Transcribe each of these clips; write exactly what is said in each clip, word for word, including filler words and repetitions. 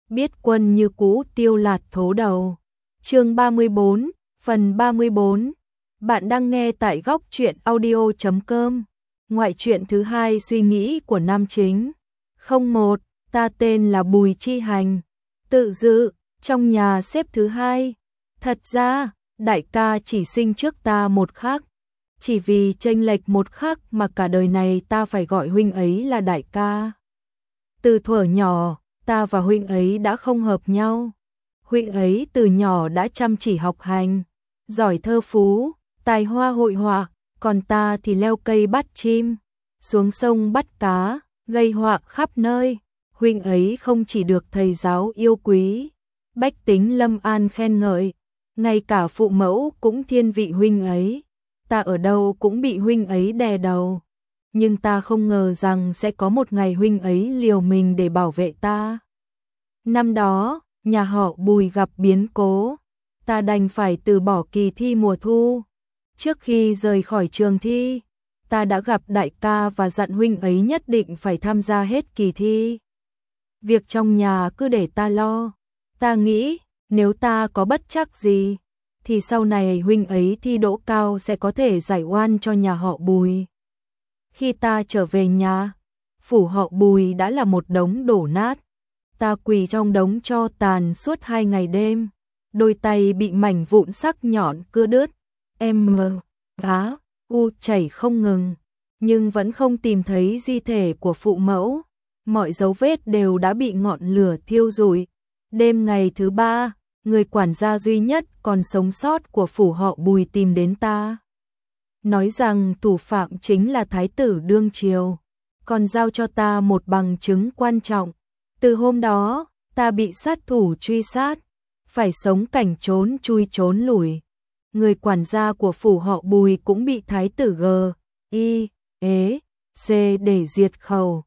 biết quân như cũ tiêu lạt thố đầu. Chương ba mươi bốn, phần ba mươi bốn. Bạn đang nghe tại góc truyện audio chấm com. Ngoại truyện thứ hai suy nghĩ của nam chính. Không một, ta tên là Bùi Chi Hành. Tự dự, trong nhà xếp thứ hai. Thật ra, đại ca chỉ sinh trước ta một khắc. Chỉ vì chênh lệch một khắc mà cả đời này ta phải gọi huynh ấy là đại ca. Từ thuở nhỏ, ta và huynh ấy đã không hợp nhau. Huynh ấy từ nhỏ đã chăm chỉ học hành, giỏi thơ phú, tài hoa hội họa, còn ta thì leo cây bắt chim, xuống sông bắt cá, gây họa khắp nơi. Huynh ấy không chỉ được thầy giáo yêu quý, bách tính Lâm An khen ngợi, ngay cả phụ mẫu cũng thiên vị huynh ấy. Ta ở đâu cũng bị huynh ấy đè đầu, nhưng ta không ngờ rằng sẽ có một ngày huynh ấy liều mình để bảo vệ ta. Năm đó, nhà họ Bùi gặp biến cố, ta đành phải từ bỏ kỳ thi mùa thu. Trước khi rời khỏi trường thi, ta đã gặp đại ca và dặn huynh ấy nhất định phải tham gia hết kỳ thi. Việc trong nhà cứ để ta lo. Ta nghĩ, nếu ta có bất trắc gì, thì sau này huynh ấy thi đỗ cao sẽ có thể giải oan cho nhà họ Bùi. Khi ta trở về nhà, phủ họ Bùi đã là một đống đổ nát. Ta quỳ trong đống tro tàn suốt hai ngày đêm, đôi tay bị mảnh vụn sắc nhọn cưa đứt, em mờ, vá, u chảy không ngừng, nhưng vẫn không tìm thấy di thể của phụ mẫu. Mọi dấu vết đều đã bị ngọn lửa thiêu rụi. Đêm ngày thứ ba, người quản gia duy nhất còn sống sót của phủ họ Bùi tìm đến ta, nói rằng thủ phạm chính là thái tử đương triều, còn giao cho ta một bằng chứng quan trọng. Từ hôm đó, ta bị sát thủ truy sát, phải sống cảnh trốn chui trốn lủi. Người quản gia của phủ họ Bùi cũng bị thái tử G, I, ế, C để diệt khẩu.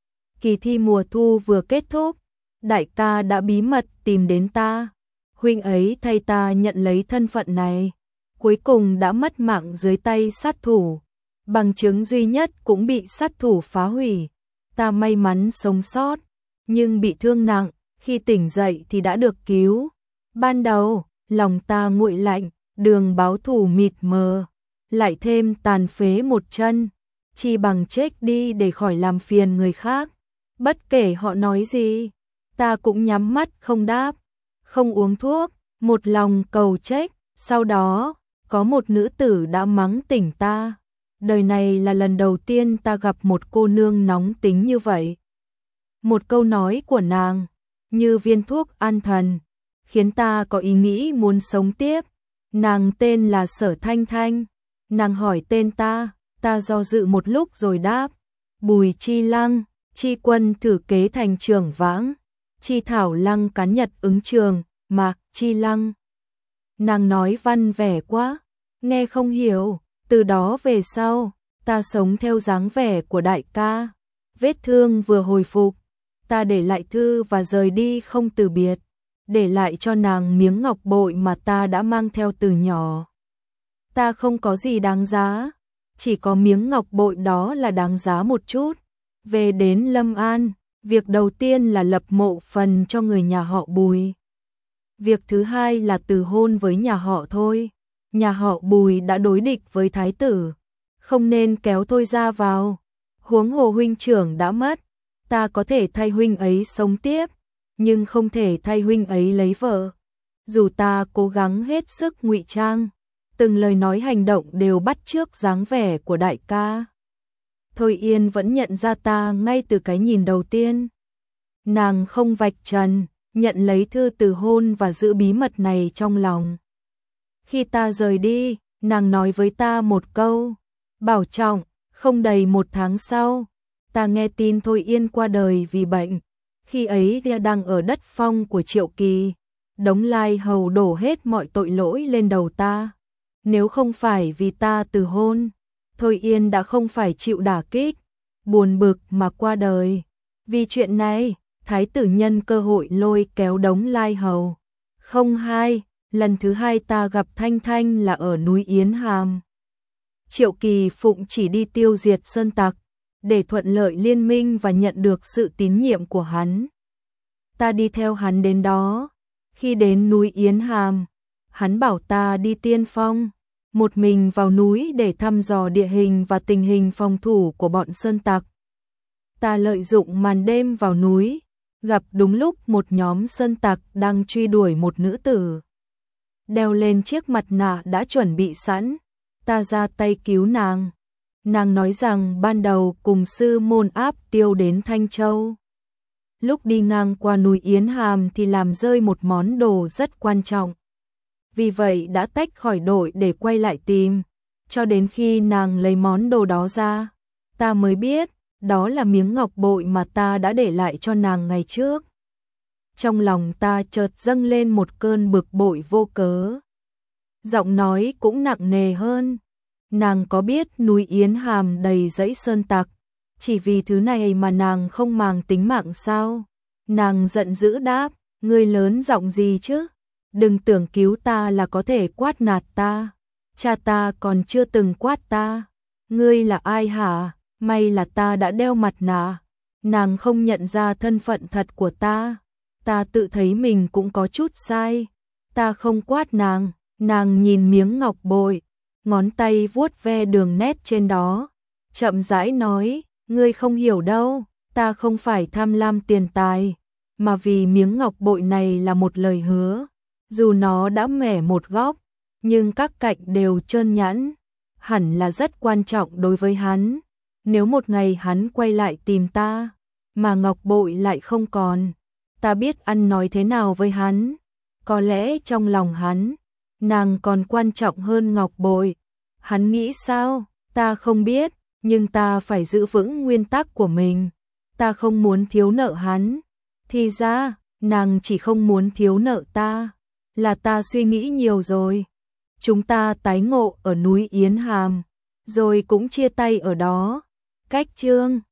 Kỳ thi mùa thu vừa kết thúc, đại ca đã bí mật tìm đến ta. Huynh ấy thay ta nhận lấy thân phận này, cuối cùng đã mất mạng dưới tay sát thủ. Bằng chứng duy nhất cũng bị sát thủ phá hủy. Ta may mắn sống sót, nhưng bị thương nặng, khi tỉnh dậy thì đã được cứu. Ban đầu, lòng ta nguội lạnh, đường báo thù mịt mờ, lại thêm tàn phế một chân, chi bằng chết đi để khỏi làm phiền người khác. Bất kể họ nói gì, ta cũng nhắm mắt không đáp, không uống thuốc, một lòng cầu chết. Sau đó, có một nữ tử đã mắng tỉnh ta. Đời này là lần đầu tiên ta gặp một cô nương nóng tính như vậy. Một câu nói của nàng, như viên thuốc an thần, khiến ta có ý nghĩ muốn sống tiếp. Nàng tên là Sở Thanh Thanh. Nàng hỏi tên ta, ta do dự một lúc rồi đáp. Bùi Chi Lăng, Chi Quân thử kế thành trưởng vãng, Chi Thảo Lăng cán nhật ứng trường, mà Chi Lăng. Nàng nói văn vẻ quá, nghe không hiểu. Từ đó về sau, ta sống theo dáng vẻ của đại ca. Vết thương vừa hồi phục, ta để lại thư và rời đi không từ biệt, để lại cho nàng miếng ngọc bội mà ta đã mang theo từ nhỏ. Ta không có gì đáng giá, chỉ có miếng ngọc bội đó là đáng giá một chút. Về đến Lâm An, việc đầu tiên là lập mộ phần cho người nhà họ Bùi. Việc thứ hai là từ hôn với nhà họ Thôi. Nhà họ Bùi đã đối địch với thái tử, không nên kéo Thôi ra vào. Huống hồ huynh trưởng đã mất, ta có thể thay huynh ấy sống tiếp, nhưng không thể thay huynh ấy lấy vợ. Dù ta cố gắng hết sức ngụy trang, từng lời nói hành động đều bắt chước dáng vẻ của đại ca, Thôi Yên vẫn nhận ra ta ngay từ cái nhìn đầu tiên. Nàng không vạch trần, nhận lấy thư từ hôn và giữ bí mật này trong lòng. Khi ta rời đi, nàng nói với ta một câu, bảo trọng. Không đầy một tháng sau, ta nghe tin Thôi Yên qua đời vì bệnh. Khi ấy đang ở đất phong của Triệu Kỳ, Đống Lai Hầu đổ hết mọi tội lỗi lên đầu ta. Nếu không phải vì ta từ hôn, Thôi Yên đã không phải chịu đả kích, buồn bực mà qua đời. Vì chuyện này, thái tử nhân cơ hội lôi kéo Đống Lai Hầu. Không hai, lần thứ hai ta gặp Thanh Thanh là ở núi Yến Hàm. Triệu Kỳ phụng chỉ đi tiêu diệt sơn tặc, để thuận lợi liên minh và nhận được sự tín nhiệm của hắn. ta đi theo hắn đến đó. Khi đến núi Yến Hàm, hắn bảo ta đi tiên phong, một mình vào núi để thăm dò địa hình và tình hình phòng thủ của bọn sơn tặc. Ta lợi dụng màn đêm vào núi, gặp đúng lúc một nhóm sơn tặc đang truy đuổi một nữ tử. Đeo lên chiếc mặt nạ đã chuẩn bị sẵn, ta ra tay cứu nàng. Nàng nói rằng ban đầu cùng sư môn áp tiêu đến Thanh Châu. Lúc đi ngang qua núi Yến Hàm thì làm rơi một món đồ rất quan trọng. Vì vậy đã tách khỏi đội để quay lại tìm. Cho đến khi nàng lấy món đồ đó ra, ta mới biết đó là miếng ngọc bội mà ta đã để lại cho nàng ngày trước. Trong lòng ta chợt dâng lên một cơn bực bội vô cớ. Giọng nói cũng nặng nề hơn. Nàng có biết núi Yến Hàm đầy dãy sơn tặc, chỉ vì thứ này mà nàng không màng tính mạng sao? Nàng giận dữ đáp, ngươi lớn giọng gì chứ? Đừng tưởng cứu ta là có thể quát nạt ta. Cha ta còn chưa từng quát ta. Ngươi là ai hả? May là ta đã đeo mặt nạ. Nàng không nhận ra thân phận thật của ta. Ta tự thấy mình cũng có chút sai. Ta không quát nàng. Nàng nhìn miếng ngọc bội, ngón tay vuốt ve đường nét trên đó, chậm rãi nói, ngươi không hiểu đâu, ta không phải tham lam tiền tài, mà vì miếng ngọc bội này là một lời hứa, dù nó đã mẻ một góc, nhưng các cạnh đều trơn nhẵn, hẳn là rất quan trọng đối với hắn. Nếu một ngày hắn quay lại tìm ta, mà ngọc bội lại không còn, ta biết ăn nói thế nào với hắn. Có lẽ trong lòng hắn, nàng còn quan trọng hơn ngọc bội. Hắn nghĩ sao? Ta không biết, nhưng ta phải giữ vững nguyên tắc của mình. Ta không muốn thiếu nợ hắn. Thì ra, nàng chỉ không muốn thiếu nợ ta. Là ta suy nghĩ nhiều rồi. Chúng ta tái ngộ ở núi Yến Hàm, rồi cũng chia tay ở đó. Cách chương